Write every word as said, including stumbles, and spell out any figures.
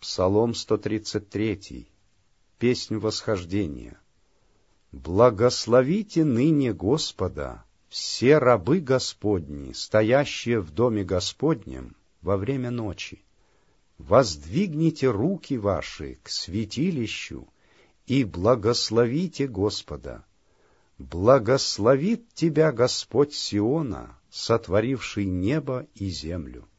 Псалом сто тридцать три. Песнь восхождения. Благословите ныне Господа, все рабы Господни, стоящие в доме Господнем во время ночи. Воздвигните руки ваши к святилищу и благословите Господа. Благословит тебя Господь Сиона, сотворивший небо и землю.